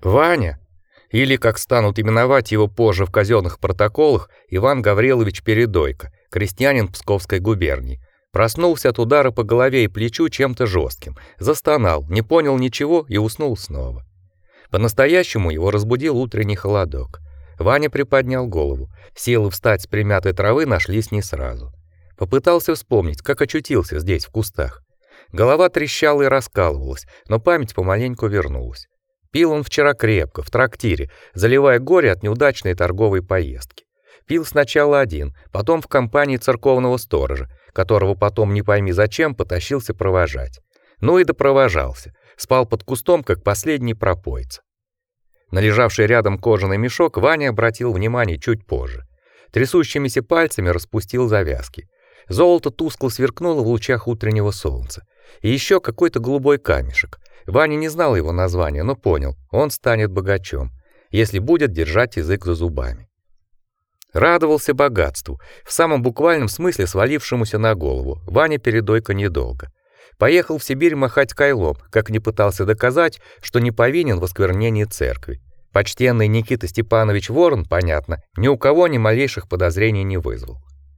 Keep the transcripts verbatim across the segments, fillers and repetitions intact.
Ваня, или, как станут именовать его позже в казенных протоколах, Иван Гаврилович Передойко, крестьянин Псковской губернии, проснулся от удара по голове и плечу чем-то жестким, застонал, не понял ничего и уснул снова. По-настоящему его разбудил утренний холодок. Ваня приподнял голову. Силы встать с примятой травы нашлись не сразу. Попытался вспомнить, как очутился здесь в кустах. Голова трещала и раскалывалась, но память помаленьку вернулась. Пил он вчера крепко, в трактире, заливая горе от неудачной торговой поездки. Пил сначала один, потом в компании церковного сторожа, которого потом не пойми зачем потащился провожать. Ну и допровожался. Спал под кустом, как последний пропойца. На лежавший рядом кожаный мешок Ваня обратил внимание чуть позже. Трясущимися пальцами распустил завязки. Золото тускло сверкнуло в лучах утреннего солнца. И еще какой-то голубой камешек. Ваня не знал его названия, но понял, он станет богачом, если будет держать язык за зубами. Радовался богатству, в самом буквальном смысле свалившемуся на голову. Ваня Передойко недолго. Поехал в Сибирь махать кайлом, как не пытался доказать, что не повинен в осквернении церкви. Почтенный Никита Степанович Ворон, понятно, ни у кого ни малейших подозрений не вызвал.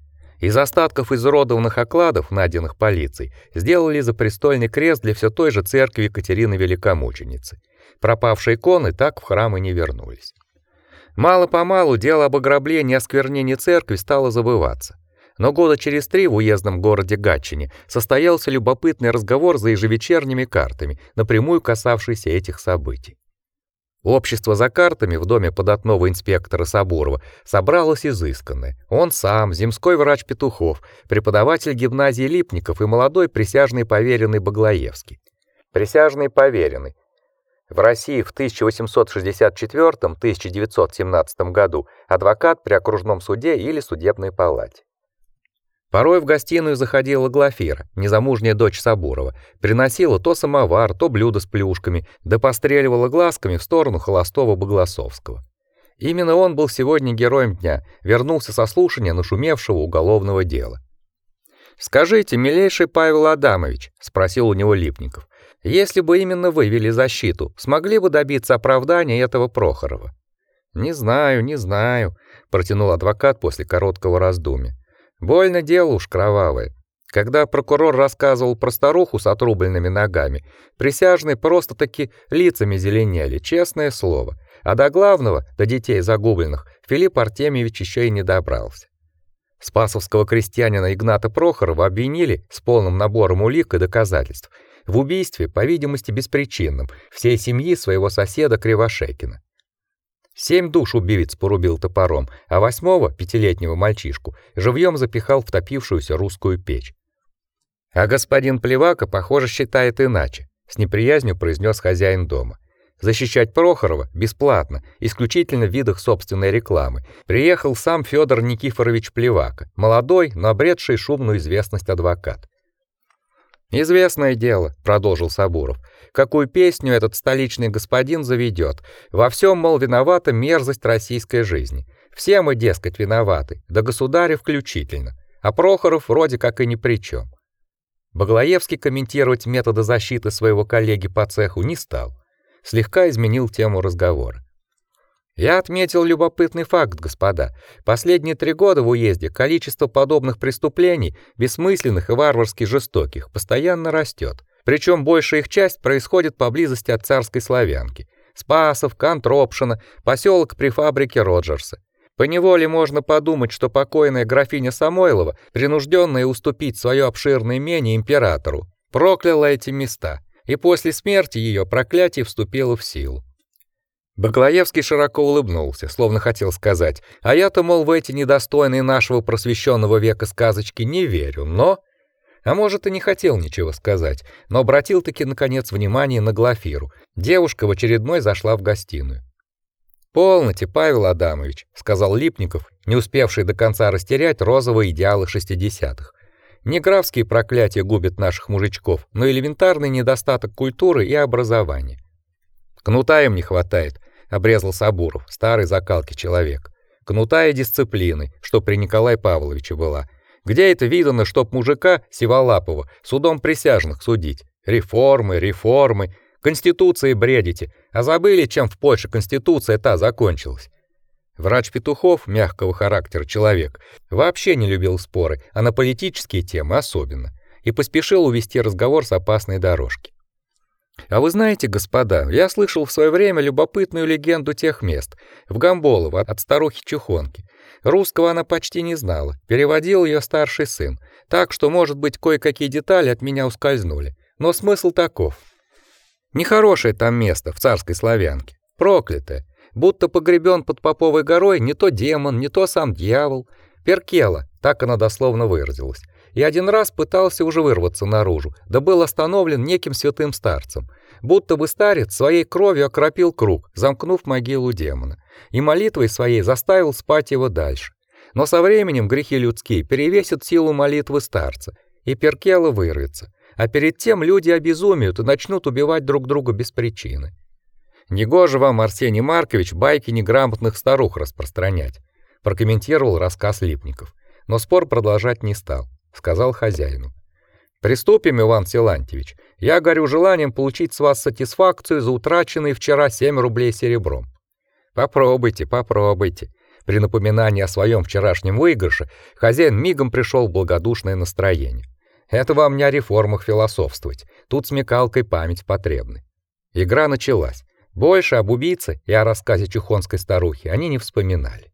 Из остатков изуродованных окладов, найденных полицией, сделали запрестольный крест для все той же церкви Екатерины Великомученицы. Пропавшие иконы так в храм и не вернулись. Мало-помалу дело об ограблении и осквернении церкви стало забываться. Но года через три в уездном городе Гатчине состоялся любопытный разговор за ежевечерними картами, напрямую касавшийся этих событий. Общество за картами в доме податного инспектора Сабурова собралось изысканное. Он сам, земской врач Петухов, преподаватель гимназии Липников и молодой присяжный поверенный Баглаевский. Присяжный поверенный. В России в тысяча восемьсот шестьдесят четвёртом — тысяча девятьсот семнадцатом году адвокат при окружном суде или судебной палате. Порой в гостиную заходила Глафира, незамужняя дочь Сабурова, приносила то самовар, то блюдо с плюшками, да постреливала глазками в сторону холостого Богласовского. Именно он был сегодня героем дня, вернулся со слушания нашумевшего уголовного дела. «Скажите, милейший Павел Адамович», — спросил у него Липников, «если бы именно вы вели защиту, смогли бы добиться оправдания этого Прохорова?» «Не знаю, не знаю», — протянул адвокат после короткого раздумья. Больно дело уж кровавое. Когда прокурор рассказывал про старуху с отрубленными ногами, присяжные просто-таки лицами зеленели, честное слово. А до главного, до детей загубленных, Филипп Артемьевич еще и не добрался. Спасовского крестьянина Игната Прохорова обвинили с полным набором улик и доказательств в убийстве, по видимости, беспричинном, всей семьи своего соседа Кривошекина. Семь душ убивец порубил топором, а восьмого, пятилетнего мальчишку, живьем запихал в топившуюся русскую печь. А господин Плевака, похоже, считает иначе, с неприязнью произнес хозяин дома. Защищать Прохорова бесплатно, исключительно в видах собственной рекламы, приехал сам Федор Никифорович Плевака, молодой, но обретший шумную известность адвокат. «Известное дело», — продолжил Сабуров, «какую песню этот столичный господин заведет. Во всем, мол, виновата мерзость российской жизни. Все мы, дескать, виноваты, да государя включительно. А Прохоров вроде как и ни при чем». Баглаевский комментировать методы защиты своего коллеги по цеху не стал. Слегка изменил тему разговора. «Я отметил любопытный факт, господа. Последние три года в уезде количество подобных преступлений, бессмысленных и варварски жестоких, постоянно растет. Причем большая их часть происходит поблизости от царской Славянки. Спасовка, Антропшина, поселок при фабрике Роджерса. Поневоле можно подумать, что покойная графиня Самойлова, принужденная уступить свое обширное имение императору, прокляла эти места, и после смерти ее проклятие вступило в силу. Баглаевский широко улыбнулся, словно хотел сказать: «А я-то, мол, в эти недостойные нашего просвещенного века сказочки не верю, но...» А может, и не хотел ничего сказать, но обратил-таки, наконец, внимание на Глафиру. Девушка в очередной зашла в гостиную. «Полноте, Павел Адамович», — сказал Липников, не успевший до конца растерять розовые идеалы шестидесятых. «Не графские проклятия губят наших мужичков, но элементарный недостаток культуры и образования». «Кнута им не хватает», — обрезал Сабуров, старый закалки человек. «Кнута и дисциплины, что при Николае Павловиче была. Где это видано, чтоб мужика Сиволапова судом присяжных судить? Реформы, реформы. Конституцией бредите, а забыли, чем в Польше конституция та закончилась. Врач Петухов, мягкого характера человек, вообще не любил споры, а на политические темы особенно, и поспешил увести разговор с опасной дорожки. А вы знаете, господа, я слышал в свое время любопытную легенду тех мест, в Гамболово от старухи-чухонки. Русского она почти не знала, переводил ее старший сын, так что, может быть, кое-какие детали от меня ускользнули. Но смысл таков. Нехорошее там место в царской славянке, проклятое, будто погребен под Поповой горой не то демон, не то сам дьявол. Перкела, так она дословно выразилась. И один раз пытался уже вырваться наружу, да был остановлен неким святым старцем. Будто бы старец своей кровью окропил круг, замкнув могилу демона, и молитвой своей заставил спать его дальше. Но со временем грехи людские перевесят силу молитвы старца, и Перкела вырвется. А перед тем люди обезумеют и начнут убивать друг друга без причины. Негоже вам, Арсений Маркович, байки неграмотных старух распространять, прокомментировал рассказ Липников, но спор продолжать не стал, сказал хозяину. Приступим, Иван Силантьевич. Я горю желанием получить с вас сатисфакцию за утраченные вчера семь рублей серебром. Попробуйте, попробуйте. При напоминании о своем вчерашнем выигрыше хозяин мигом пришел в благодушное настроение. Это вам не о реформах философствовать. Тут смекалкой память потребны. Игра началась. Больше об убийце и о рассказе чухонской старухи они не вспоминали.